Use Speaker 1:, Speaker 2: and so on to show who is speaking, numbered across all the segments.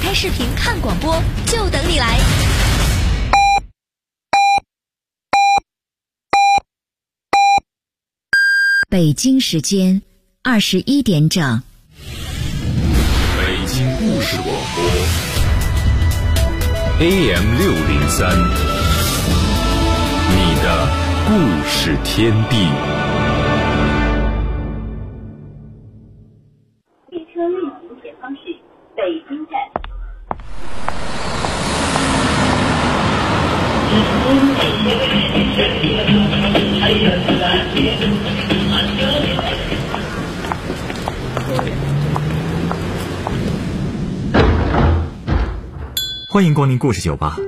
Speaker 1: 开视频看广播，就等你来。
Speaker 2: 北京时间21点整。
Speaker 3: 北京故事广播 AM603，你的故事天地。
Speaker 4: 列车运行前方是北京站。
Speaker 5: 欢迎光临故事酒吧。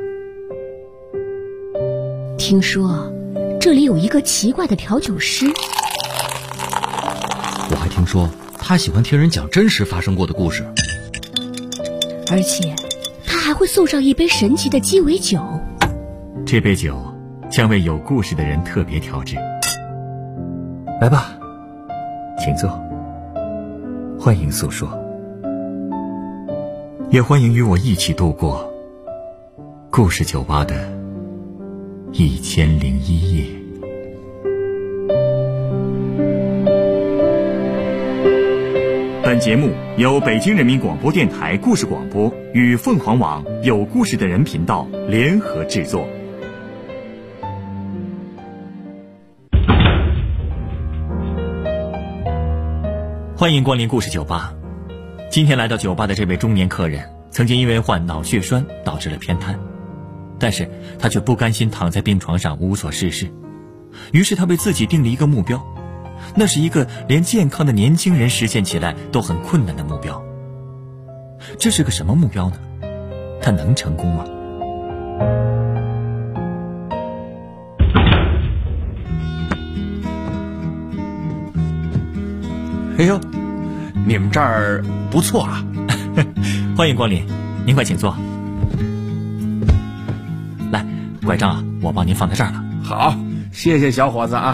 Speaker 6: 听说这里有一个奇怪的调酒师，
Speaker 7: 我还听说他喜欢听人讲真实发生过的故事，
Speaker 6: 而且他还会送上一杯神奇的鸡尾酒。
Speaker 5: 这杯酒将为有故事的人特别调制。来吧，请坐，欢迎诉说，也欢迎与我一起度过故事酒吧的1001夜。本节目由北京人民广播电台故事广播与凤凰网有故事的人频道联合制作。欢迎光临故事酒吧。今天来到酒吧的这位中年客人，曾经因为患脑血栓导致了偏瘫，但是他却不甘心躺在病床上无所事事，于是他为自己定了一个目标，那是一个连健康的年轻人实现起来都很困难的目标。这是个什么目标呢？他能成功吗？
Speaker 8: 哎呦，你们这儿不错啊！
Speaker 5: 欢迎光临，您快请坐。来，拐杖啊，我帮您放在这儿了。
Speaker 8: 好，谢谢小伙子啊。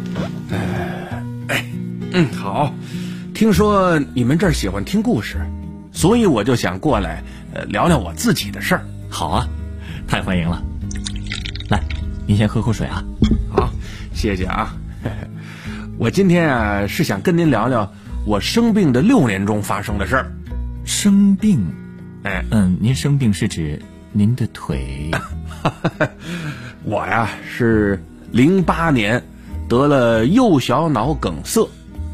Speaker 8: 好，听说你们这儿喜欢听故事，所以我就想过来聊聊我自己的事儿。
Speaker 5: 好啊，太欢迎了。来，您先喝口水啊。
Speaker 8: 好，谢谢啊。我今天啊是想跟您聊聊我生病的6年中发生的事儿。
Speaker 5: 生病？您生病是指您的腿？
Speaker 8: 我呀是08年得了右小脑梗塞。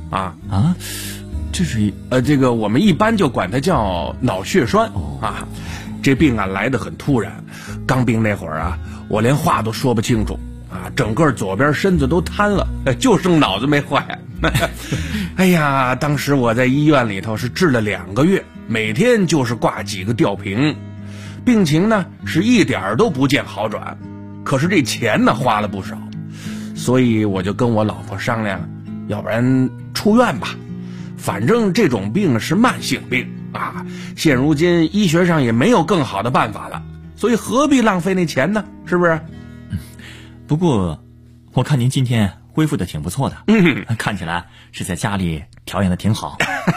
Speaker 5: 这是
Speaker 8: 这个我们一般就管它叫脑血栓啊。这病啊来得很突然，刚病那会儿啊，我连话都说不清楚啊，整个左边身子都瘫了，就剩脑子没坏。哎呀，当时我在医院里头是治了2个月，每天就是挂几个吊瓶，病情呢是一点都不见好转，可是这钱呢花了不少，所以我就跟我老婆商量，要不然出院吧，反正这种病是慢性病啊，现如今医学上也没有更好的办法了，所以何必浪费那钱呢？是不是？
Speaker 5: 不过我看您今天恢复的挺不错的，看起来是在家里调养的挺好。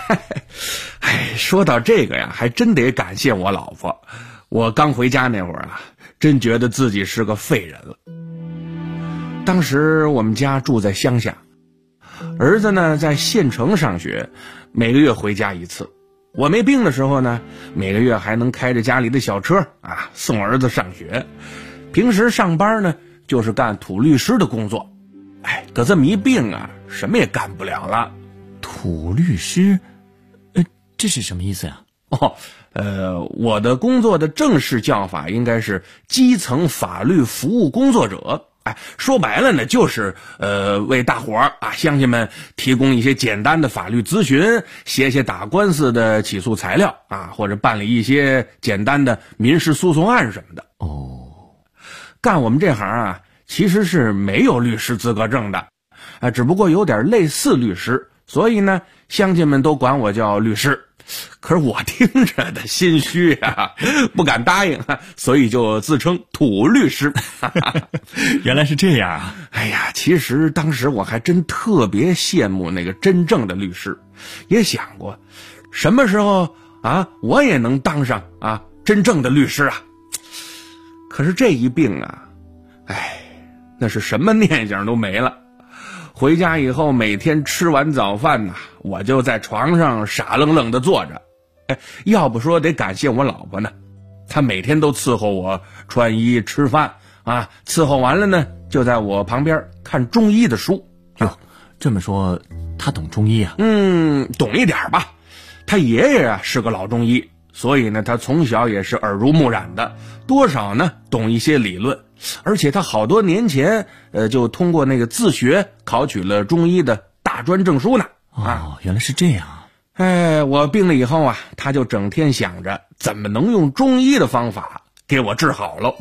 Speaker 8: 说到这个呀，还真得感谢我老婆。我刚回家那会儿啊，真觉得自己是个废人了。当时我们家住在乡下，儿子呢在县城上学，每个月回家一次。我没病的时候呢，每个月还能开着家里的小车啊送儿子上学。平时上班呢就是干土律师的工作。得这么一病啊，什么也干不了了。
Speaker 5: 土律师，这是什么意思呀？
Speaker 8: 我的工作的正式叫法应该是基层法律服务工作者。说白了呢，就是为大伙儿啊乡亲们提供一些简单的法律咨询，写打官司的起诉材料啊，或者办理一些简单的民事诉讼案什么的。干我们这行啊，其实是没有律师资格证的，只不过有点类似律师，所以呢，乡亲们都管我叫律师。可是我听着的心虚啊，不敢答应，所以就自称土律师。
Speaker 5: 原来是这样啊！
Speaker 8: 哎呀，其实当时我还真特别羡慕那个真正的律师，也想过什么时候啊，我也能当上啊真正的律师啊。可是这一病啊，那是什么念想都没了。回家以后，每天吃完早饭我就在床上傻愣愣的坐着。要不说得感谢我老婆呢，她每天都伺候我穿衣吃饭啊，伺候完了呢，就在我旁边看中医的书。
Speaker 5: 哟，这么说她懂中医啊？
Speaker 8: 懂一点吧。他爷爷是个老中医，所以呢，他从小也是耳濡目染的，多少呢懂一些理论。而且他好多年前就通过那个自学考取了中医的大专证书呢。
Speaker 5: 原来是这样。
Speaker 8: 我病了以后啊，他就整天想着怎么能用中医的方法给我治好喽。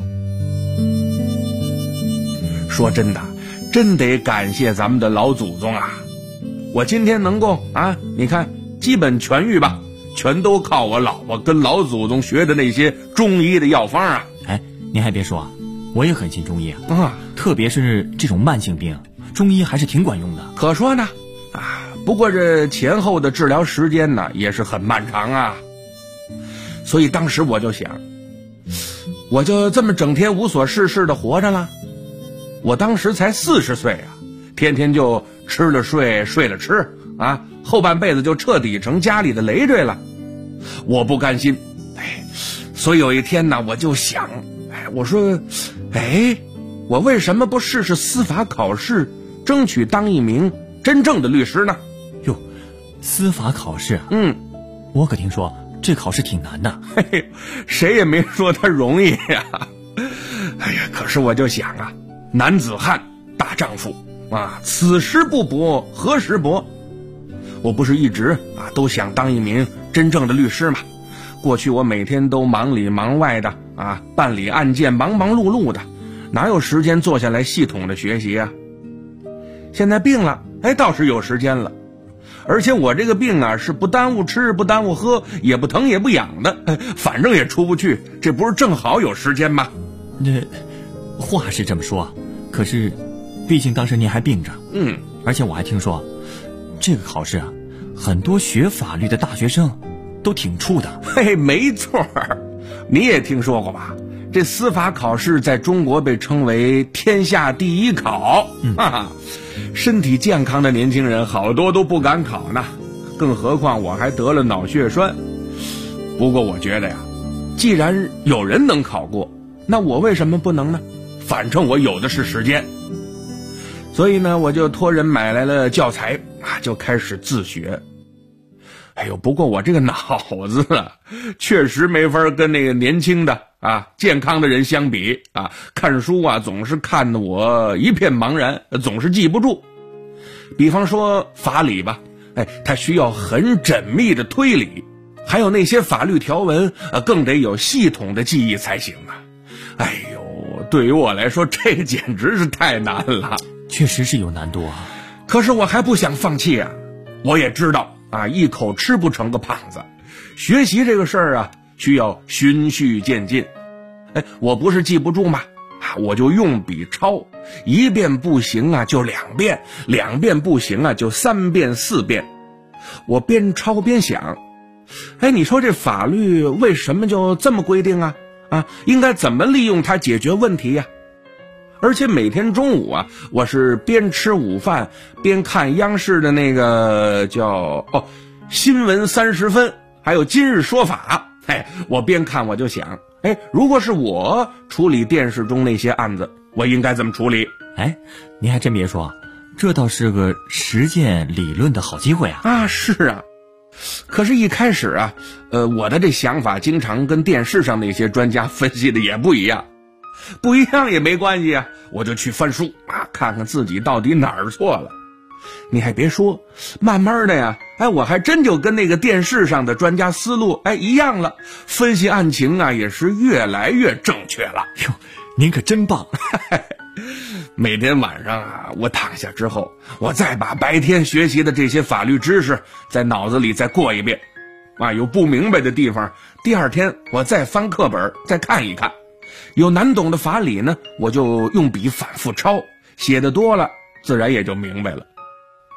Speaker 8: 说真的，真得感谢咱们的老祖宗啊！我今天能够你看基本痊愈吧，全都靠我老婆跟老祖宗学的那些中医的药方啊。
Speaker 5: 您还别说啊，我也很信中医啊，特别是这种慢性病，中医还是挺管用的。
Speaker 8: 可说呢不过这前后的治疗时间呢也是很漫长啊。所以当时我就想，我就这么整天无所事事的活着了。我当时才40岁啊，天天就吃了睡，睡了吃啊，后半辈子就彻底成家里的累赘了。我不甘心，所以有一天呢，我就想，我说，我为什么不试试司法考试，争取当一名真正的律师呢？
Speaker 5: 哟，司法考试啊？我可听说这考试挺难的。
Speaker 8: 谁也没说它容易呀。可是我就想啊，男子汉大丈夫啊，此时不搏何时搏？我不是一直都想当一名真正的律师吗？过去我每天都忙里忙外的办理案件，忙忙碌碌的，哪有时间坐下来系统的学习啊？现在病了，倒是有时间了。而且我这个病是不耽误吃不耽误喝，也不疼也不痒的，反正也出不去，这不是正好有时间吗？
Speaker 5: 这话是这么说，可是毕竟当时您还病着。而且我还听说这个考试很多学法律的大学生都挺怵的。
Speaker 8: 没错，你也听说过吧？这司法考试在中国被称为天下第一考。身体健康的年轻人好多都不敢考呢，更何况我还得了脑血栓。不过我觉得呀，既然有人能考过，那我为什么不能呢？反正我有的是时间。所以呢，我就托人买来了教材就开始自学。不过我这个脑子确实没法跟那个年轻的健康的人相比看书总是看得我一片茫然，总是记不住。比方说法理吧，它需要很缜密的推理，还有那些法律条文更得有系统的记忆才行啊。对于我来说这简直是太难了。
Speaker 5: 确实是有难度啊。
Speaker 8: 可是我还不想放弃啊。我也知道一口吃不成个胖子，学习这个事儿需要循序渐进。我不是记不住吗？我就用笔抄，一遍不行就2遍，2遍不行就3遍4遍。我边抄边想，你说这法律为什么就这么规定应该怎么利用它解决问题呀？而且每天中午我是边吃午饭边看央视的那个叫新闻30分，还有今日说法。我边看我就想，如果是我处理电视中那些案子，我应该怎么处理？
Speaker 5: 您还真别说，这倒是个实践理论的好机会
Speaker 8: 是啊。可是一开始我的这想法经常跟电视上那些专家分析的也不一样。不一样也没关系我就去翻书看看自己到底哪儿错了。你还别说，慢慢的我还真就跟那个电视上的专家思路一样了，分析案情也是越来越正确了。
Speaker 5: 您可真棒。
Speaker 8: 每天晚上我躺下之后，我再把白天学习的这些法律知识在脑子里再过一遍有不明白的地方，第二天我再翻课本再看一看。有难懂的法理呢，我就用笔反复抄，写得多了自然也就明白了。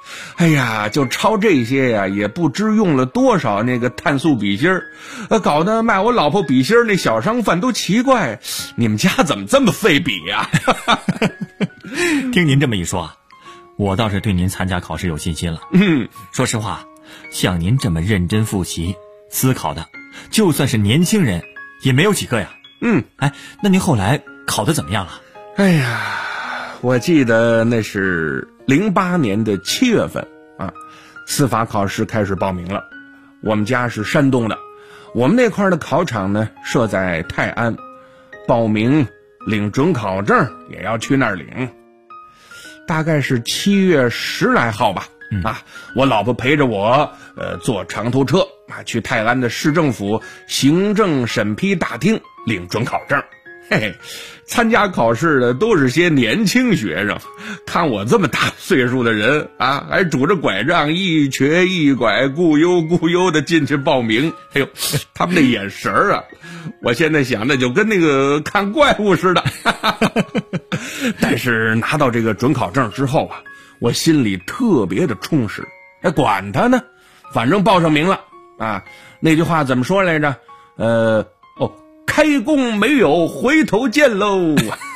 Speaker 8: 哎呀，就抄这些呀，也不知用了多少那个碳素笔芯儿，搞得卖我老婆笔芯儿那小商贩都奇怪，你们家怎么这么费笔呀？
Speaker 5: 听您这么一说啊，我倒是对您参加考试有信心了。说实话，像您这么认真复习思考的，就算是年轻人也没有几个呀。哎，那您后来考得怎么样了？
Speaker 8: 哎呀，我记得那是08年的7月份啊，司法考试开始报名了。我们家是山东的，我们那块的考场呢设在泰安，报名领准考证也要去那儿领。大概是7月10来号吧。我老婆陪着我坐长途车去泰安的市政府行政审批大厅领准考证。嘿嘿，参加考试的都是些年轻学生，看我这么大岁数的人啊，还拄着拐杖一瘸一拐咕悠咕悠的进去报名。哎呦，他们那眼神啊，我现在想的就跟那个看怪物似的。但是拿到这个准考证之后啊，我心里特别的充实。管他呢，反正报上名了啊。那句话怎么说来着？开弓没有回头箭喽。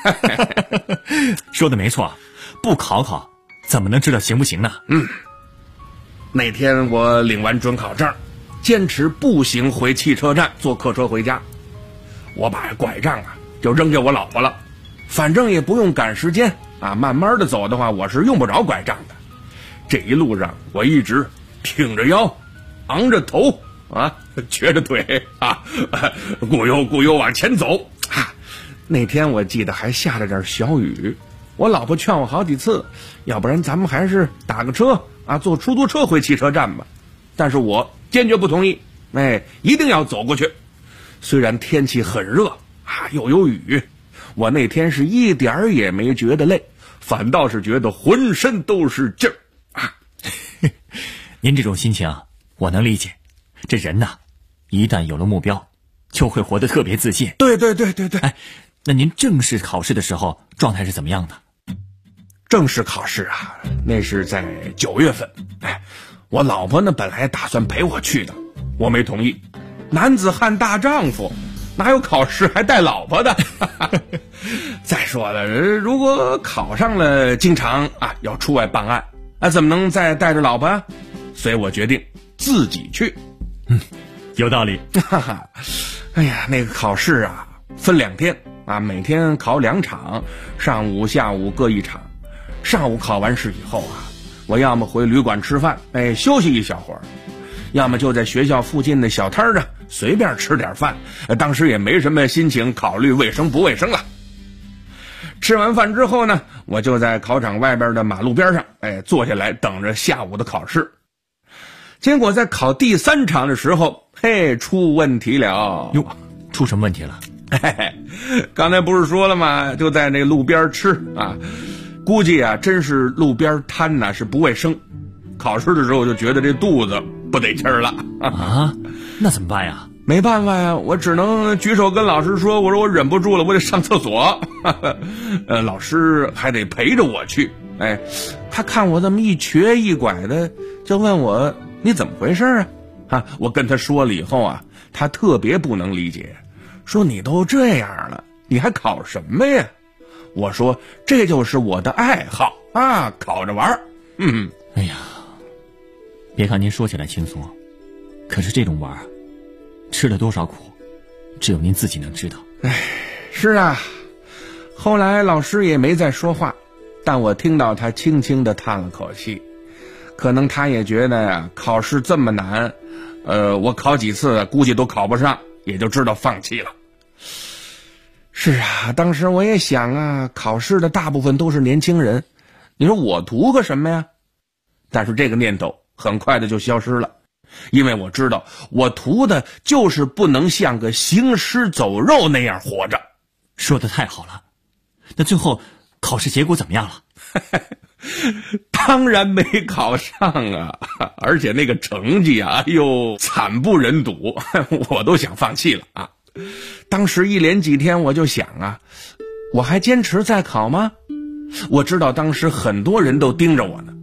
Speaker 5: 说的没错，不考怎么能知道行不行呢？
Speaker 8: 那天我领完准考证，坚持步行回汽车站，坐客车回家。我把拐杖啊就扔给我老婆了，反正也不用赶时间啊，慢慢的走的话，我是用不着拐杖的。这一路上我一直挺着腰，昂着头啊，瘸着腿啊，咕悠咕悠往前走啊。那天我记得还下了点小雨，我老婆劝我好几次，要不然咱们还是打个车啊，坐出租车回汽车站吧。但是我坚决不同意，一定要走过去。虽然天气很热啊，又有雨，我那天是一点儿也没觉得累，反倒是觉得浑身都是劲儿啊。
Speaker 5: 您这种心情我能理解。这人呐，一旦有了目标，就会活得特别自信。
Speaker 8: 对。
Speaker 5: 哎，那您正式考试的时候状态是怎么样的？
Speaker 8: 正式考试啊，那是在9月份。我老婆呢本来打算陪我去的，我没同意。男子汉大丈夫，哪有考试还带老婆的？再说了，如果考上了，经常要出外办案，怎么能再带着老婆啊？所以我决定自己去。
Speaker 5: 有道理。
Speaker 8: 哎呀，那个考试啊分2天啊，每天考2场，上午下午各1场。上午考完试以后啊，我要么回旅馆吃饭，休息一小会儿，要么就在学校附近的小摊上随便吃点饭。当时也没什么心情考虑卫生不卫生了。吃完饭之后呢，我就在考场外边的马路边上坐下来等着下午的考试。结果在考第3场的时候，出问题了。
Speaker 5: 哟，出什么问题了？
Speaker 8: 刚才不是说了吗？就在那路边吃啊，估计啊真是路边摊呐，是不卫生。考试的时候我就觉得这肚子不得劲儿了
Speaker 5: 啊，那怎么办呀？
Speaker 8: 没办法呀，我只能举手跟老师说，我说我忍不住了，我得上厕所。老师还得陪着我去。他看我这么一瘸一拐的，就问我你怎么回事啊？我跟他说了以后啊，他特别不能理解，说你都这样了，你还考什么呀？我说这就是我的爱好啊，考着玩儿。
Speaker 5: 哎呀，别看您说起来轻松，可是这种玩吃了多少苦，只有您自己能知道。
Speaker 8: 是啊，后来老师也没再说话，但我听到他轻轻地叹了口气，可能他也觉得呀，考试这么难，我考几次估计都考不上，也就知道放弃了。是啊，当时我也想啊，考试的大部分都是年轻人，你说我图个什么呀？但是这个念头很快的就消失了，因为我知道我图的就是不能像个行尸走肉那样活着。
Speaker 5: 说得太好了，那最后考试结果怎么样了？
Speaker 8: 当然没考上啊，而且那个成绩啊，惨不忍睹，我都想放弃了啊。当时一连几天我就想啊，我还坚持再考吗？我知道当时很多人都盯着我呢，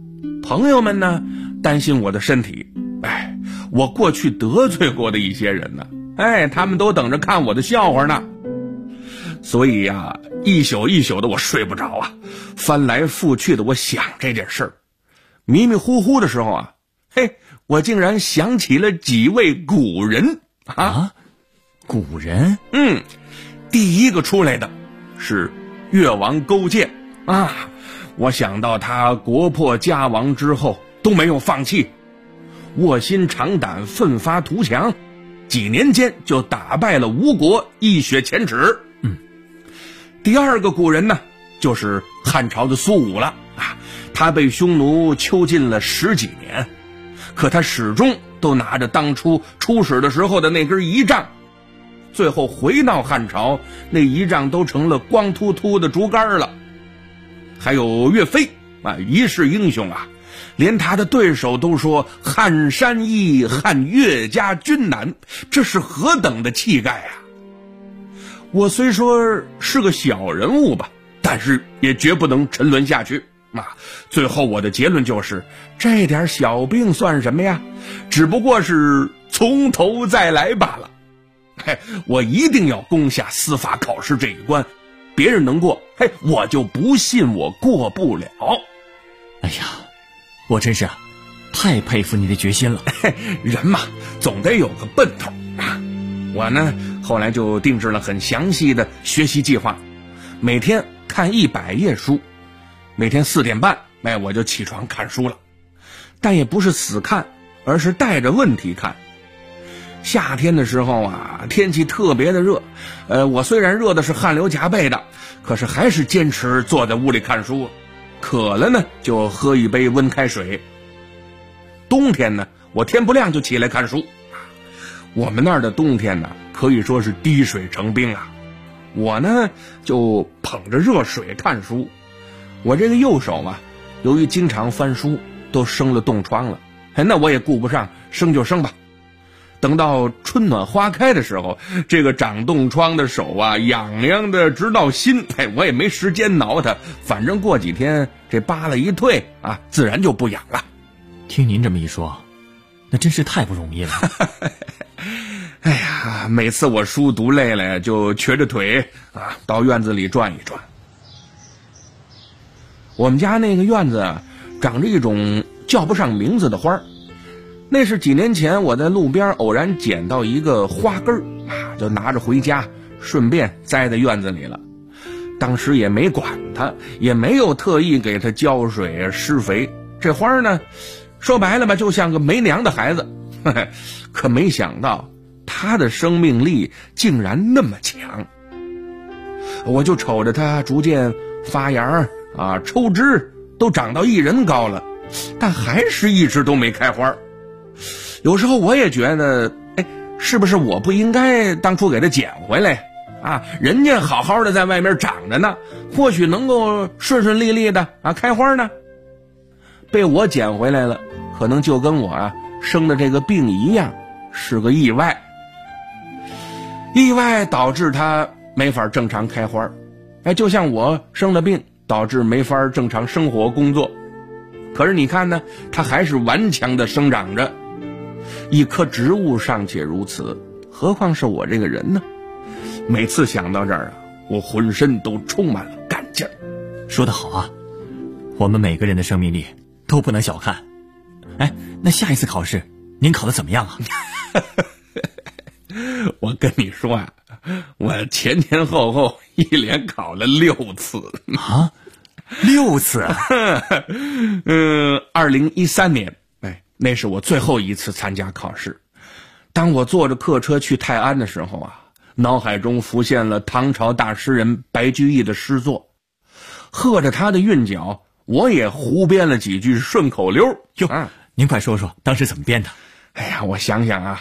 Speaker 8: 朋友们呢担心我的身体，我过去得罪过的一些人呢，他们都等着看我的笑话呢。所以呀，一宿一宿的我睡不着啊，翻来覆去的我想这件事儿。迷迷糊糊的时候啊，我竟然想起了几位古人啊。
Speaker 5: 古人？
Speaker 8: 第一个出来的是越王勾践啊。我想到他国破家亡之后都没有放弃，卧薪尝胆，奋发图强，几年间就打败了吴国，一雪前耻。第二个古人呢，就是汉朝的苏武了啊。他被匈奴囚禁了10几年，可他始终都拿着当初出使的时候的那根仪仗，最后回到汉朝，那仪仗都成了光秃秃的竹竿了。还有岳飞啊，一世英雄啊，连他的对手都说撼山易，撼岳家军难，这是何等的气概啊！我虽说是个小人物吧，但是也绝不能沉沦下去啊！最后我的结论就是，这点小病算什么呀？只不过是从头再来罢了。我一定要攻下司法考试这一关，别人能过，我就不信我过不了。
Speaker 5: 哎呀，我真是太佩服你的决心了。
Speaker 8: 人嘛，总得有个奔头啊！我呢，后来就定制了很详细的学习计划，每天看100页书，每天4点半，我就起床看书了。但也不是死看，而是带着问题看。夏天的时候啊，天气特别的热，我虽然热的是汗流浃背的，可是还是坚持坐在屋里看书。渴了呢，就喝一杯温开水。冬天呢，我天不亮就起来看书。我们那儿的冬天呢，可以说是滴水成冰啊。我呢，就捧着热水看书。我这个右手啊，由于经常翻书，都生了冻疮了。那我也顾不上，生就生吧。等到春暖花开的时候，这个长冻疮的手啊，痒痒的直到心。我也没时间挠它，反正过几天这疤了一退啊，自然就不痒了。
Speaker 5: 听您这么一说，那真是太不容易了。
Speaker 8: 哎呀，每次我书读累了，就瘸着腿啊，到院子里转一转。我们家那个院子长着一种叫不上名字的花，那是几年前我在路边偶然捡到一个花根啊，就拿着回家，顺便栽在院子里了。当时也没管它，也没有特意给它浇水施肥。这花呢，说白了吧，就像个没娘的孩子。可没想到它的生命力竟然那么强。我就瞅着它逐渐发芽啊，抽枝，都长到1人高了，但还是一直都没开花。有时候我也觉得，是不是我不应该当初给它捡回来啊？人家好好的在外面长着呢，或许能够顺顺利利的啊开花呢。被我捡回来了，可能就跟我生的这个病一样，是个意外。意外导致它没法正常开花，就像我生了病，导致没法正常生活工作。可是你看呢，它还是顽强的生长着。一棵植物尚且如此，何况是我这个人呢？每次想到这儿我浑身都充满了干劲儿。
Speaker 5: 说得好啊，我们每个人的生命力都不能小看。那下一次考试您考得怎么样啊？
Speaker 8: 我跟你说我前前后后一连考了6次
Speaker 5: 啊！6次
Speaker 8: ？2013年，那是我最后一次参加考试。当我坐着客车去泰安的时候脑海中浮现了唐朝大诗人白居易的诗作，和着他的韵脚，我也胡编了几句顺口溜。
Speaker 5: 您快说说当时怎么编的？
Speaker 8: 我想想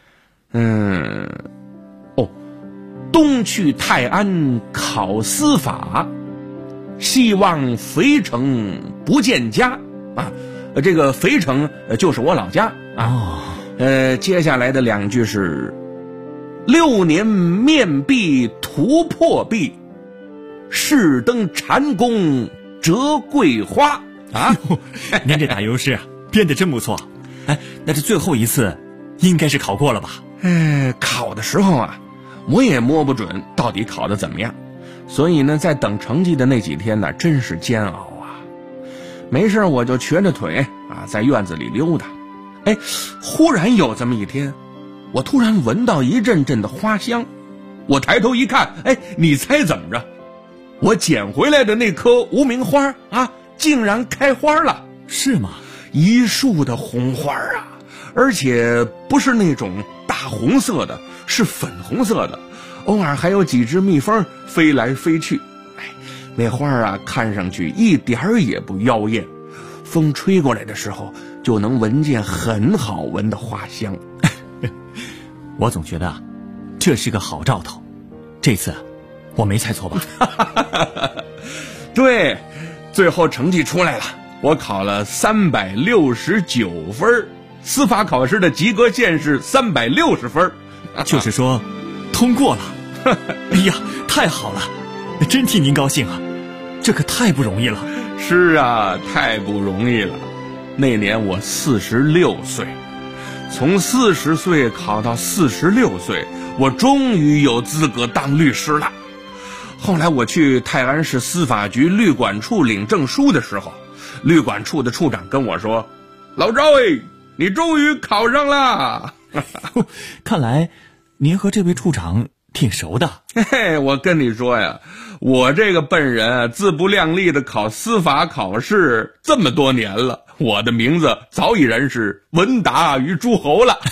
Speaker 8: 东去泰安考司法，西望肥城不见家这个肥城就是我老家接下来的2句是6年面壁涂破壁，试登蟾宫折桂花。 啊，
Speaker 5: 您这打油诗编得真不错。哎，那这最后一次应该是考过了吧？
Speaker 8: 考的时候啊，我也摸不准到底考得怎么样，所以呢，在等成绩的那几天呢，真是煎熬啊。没事我就瘸着腿啊，在院子里溜达。哎，忽然有这么一天，我突然闻到一阵阵的花香，我抬头一看，哎，你猜怎么着？我捡回来的那棵无名花啊，竟然开花了。
Speaker 5: 是吗？
Speaker 8: 一树的红花啊，而且不是那种大红色的，是粉红色的，偶尔还有几只蜜蜂飞来飞去。哎，那花啊，看上去一点儿也不妖艳，风吹过来的时候就能闻见很好闻的花香。
Speaker 5: 我总觉得这是个好兆头，这次我没猜错吧？
Speaker 8: 对，最后成绩出来了，我考了369分，司法考试的及格线是360分，
Speaker 5: 就是说通过了。哎呀，太好了，真替您高兴啊，这可太不容易了。
Speaker 8: 是啊，太不容易了。那年我46岁，从40岁考到46岁，我终于有资格当律师了。后来我去泰安市司法局律管处领证书的时候，律管处的处长跟我说：“老赵你终于考上了。”
Speaker 5: 看来您和这位处长挺熟的。
Speaker 8: 嘿，我跟你说呀，我这个笨人自不量力的考司法考试这么多年了，我的名字早已然是闻达于诸侯了。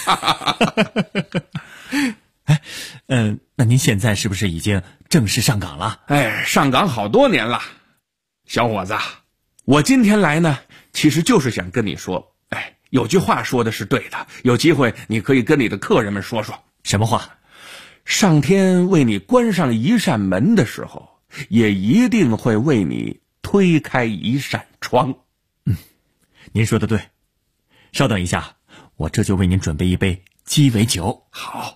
Speaker 5: 哎，那您现在是不是已经正式上岗了？
Speaker 8: 哎，上岗好多年了。小伙子，我今天来呢，其实就是想跟你说，哎，有句话说的是对的，有机会你可以跟你的客人们说说。
Speaker 5: 什么话？
Speaker 8: 上天为你关上一扇门的时候，也一定会为你推开一扇窗。
Speaker 5: 您说的对。稍等一下，我这就为您准备一杯鸡尾酒。
Speaker 8: 好。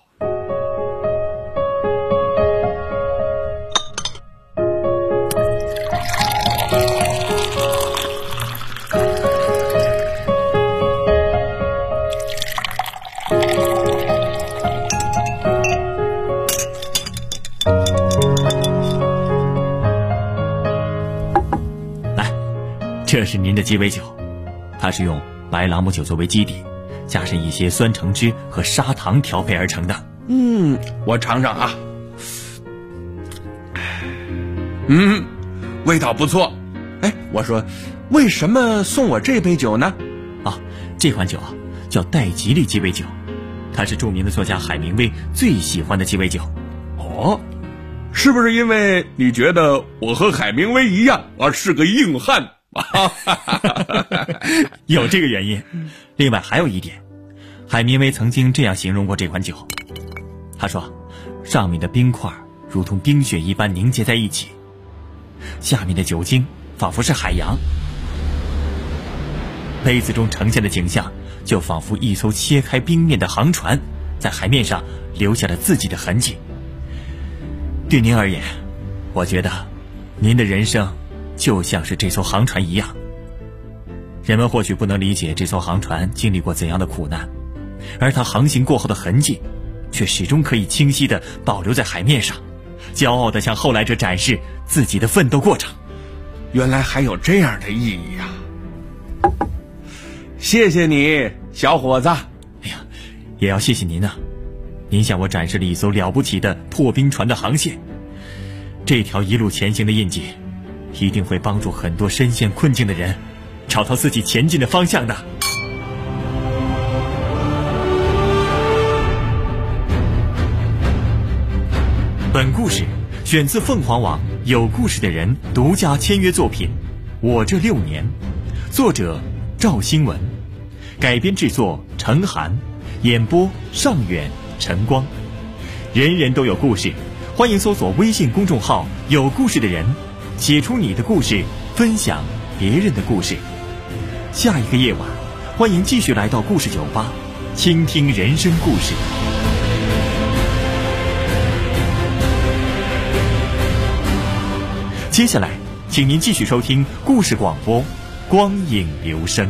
Speaker 5: 这是您的鸡尾酒，它是用白朗姆酒作为基底，加上一些酸橙汁和砂糖调配而成的。
Speaker 8: 我尝尝啊。味道不错。哎，我说，为什么送我这杯酒呢？
Speaker 5: 这款酒叫戴吉利鸡尾酒，它是著名的作家海明威最喜欢的鸡尾酒。
Speaker 8: 哦，是不是因为你觉得我和海明威一样是个硬汉？
Speaker 5: 有这个原因。另外还有一点，海明威曾经这样形容过这款酒，他说上面的冰块如同冰雪一般凝结在一起，下面的酒精仿佛是海洋，杯子中呈现的景象就仿佛一艘切开冰面的航船，在海面上留下了自己的痕迹。对您而言，我觉得您的人生就像是这艘航船一样。人们或许不能理解这艘航船经历过怎样的苦难，而它航行过后的痕迹却始终可以清晰地保留在海面上，骄傲地向后来者展示自己的奋斗过程。
Speaker 8: 原来还有这样的意义啊！谢谢你，小伙子。
Speaker 5: 哎呀，也要谢谢您啊，您向我展示了一艘了不起的破冰船的航线，这条一路前行的印记一定会帮助很多深陷困境的人找到自己前进的方向的。本故事选自凤凰网有故事的人独家签约作品《我这6年》，作者赵新文，改编制作程涵，演播尚远、陈光。人人都有故事，欢迎搜索微信公众号有故事的人，写出你的故事，分享别人的故事。下一个夜晚，欢迎继续来到故事酒吧，倾听人生故事。接下来请您继续收听故事广播， 光影留声。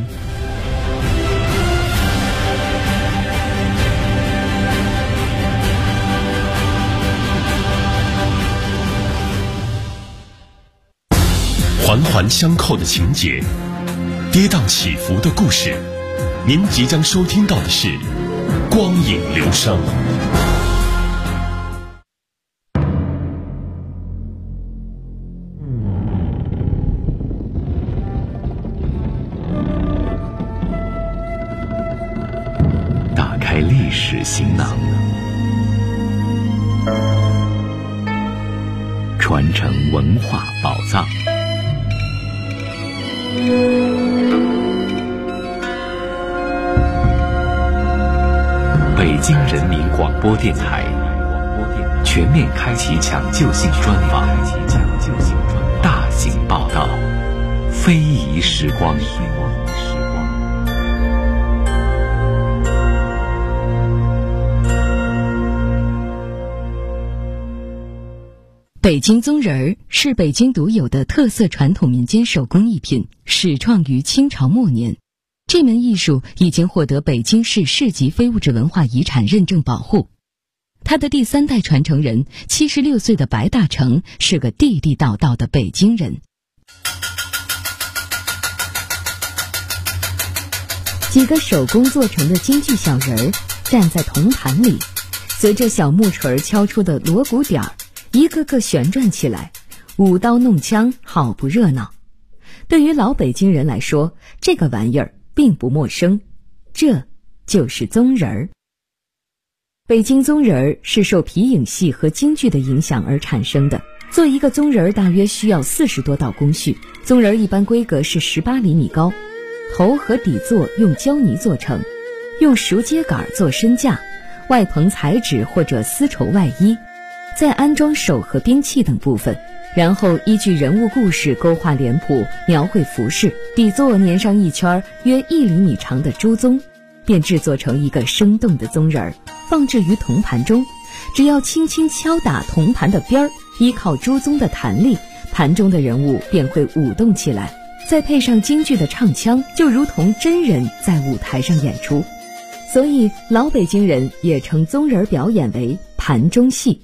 Speaker 3: 环环相扣的情节，跌宕起伏的故事，您即将收听到的是光影留声。
Speaker 9: 打开历史行囊，传承文化宝藏。北京人民广播电台全面开启抢救性专访，大型报道，非遗时光。
Speaker 10: 北京宗人儿是北京独有的特色传统民间手工艺品，始创于清朝末年。这门艺术已经获得北京市市级非物质文化遗产认证保护。他的第3代传承人76岁的白大成是个地地道道的北京人。
Speaker 2: 几个手工做成的京剧小人儿站在铜盘里，随着小木锤敲出的锣鼓点儿，一个个旋转起来，舞刀弄枪，好不热闹。对于老北京人来说，这个玩意儿并不陌生，这就是宗人儿。北京宗人儿是受皮影戏和京剧的影响而产生的。做一个宗人儿大约需要40多道工序，宗人儿一般规格是18厘米高，头和底座用胶泥做成，用熟秸秆做身架，外棚彩纸或者丝绸外衣，再安装手和兵器等部分，然后依据人物故事勾画脸谱，描绘服饰，底座粘上一圈约1厘米长的朱宗，便制作成一个生动的宗人儿，放置于铜盘中。只要轻轻敲打铜盘的边儿，依靠朱宗的弹力，盘中的人物便会舞动起来，再配上京剧的唱腔，就如同真人在舞台上演出。所以老北京人也称宗人表演为盘中戏。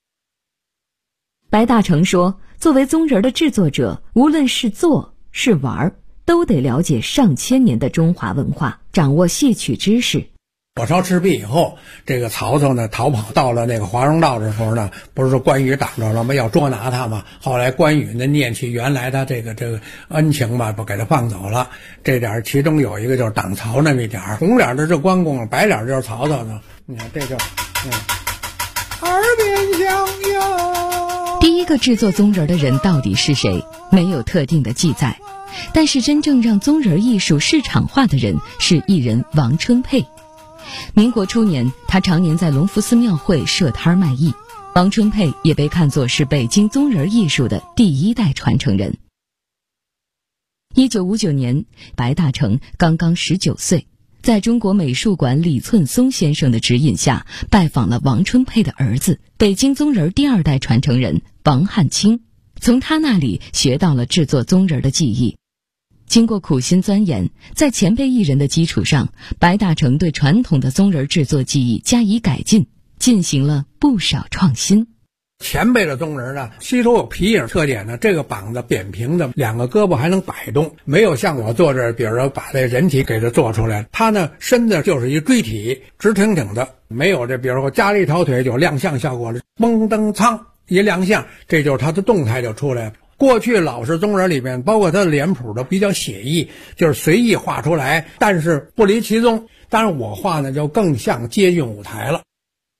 Speaker 2: 白大成说，作为宗人的制作者，无论是做是玩，都得了解上千年的中华文化，掌握戏曲知识。
Speaker 11: 火烧赤壁以后，这个曹操呢逃跑到了那个华容道的时候呢，不是说关羽挡着了吗？要捉拿他嘛。后来关羽呢念起原来他这个恩情吧，不给他放走了。这点其中有一个就是挡曹那么一点，红脸的是关公，白脸就是曹操呢。你看这就耳边响哟。
Speaker 10: 第一个制作宗人的人到底是谁？没有特定的记载，但是真正让宗人艺术市场化的人是艺人王春佩。民国初年，他常年在隆福寺庙会设摊卖艺。王春佩也被看作是北京宗人艺术的第1代传承人。1959年，白大成刚刚19岁，在中国美术馆李寸松先生的指引下，拜访了王春佩的儿子，北京宗人第2代传承人王汉卿，从他那里学到了制作宗人的技艺。经过苦心钻研，在前辈艺人的基础上，白大成对传统的宗人制作技艺加以改进，进行了不少创新。
Speaker 11: 前辈的宗人呢，吸收有皮影特点呢，这个膀子扁平的，2个胳膊还能摆动，没有像我做这，比如说把这人体给它做出来，它呢身子就是一锥体，直挺挺的，没有这比如说加了一条腿有亮相效果了，嘣噔苍一亮相，这就是它的动态就出来了。过去老式宗人里面，包括他的脸谱都比较写意，就是随意画出来，但是不离其宗。当然我画呢就更像接近舞台了。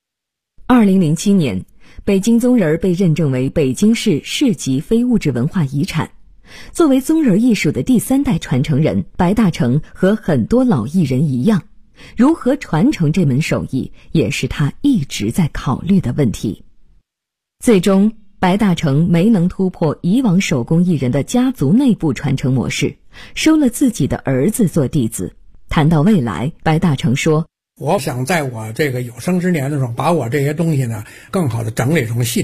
Speaker 2: 2007年，北京宗人被认证为北京市市级非物质文化遗产。作为宗人艺术的第3代传承人，白大成和很多老艺人一样，如何传承这门手艺，也是他一直在考虑的问题。最终白大成没能突破以往手工艺人的家族内部传承模式，收了自己的儿子做弟子。谈到未来，白大成说，
Speaker 11: 我想在我这个有生之年的时候，把我这些东西呢更好的整理成系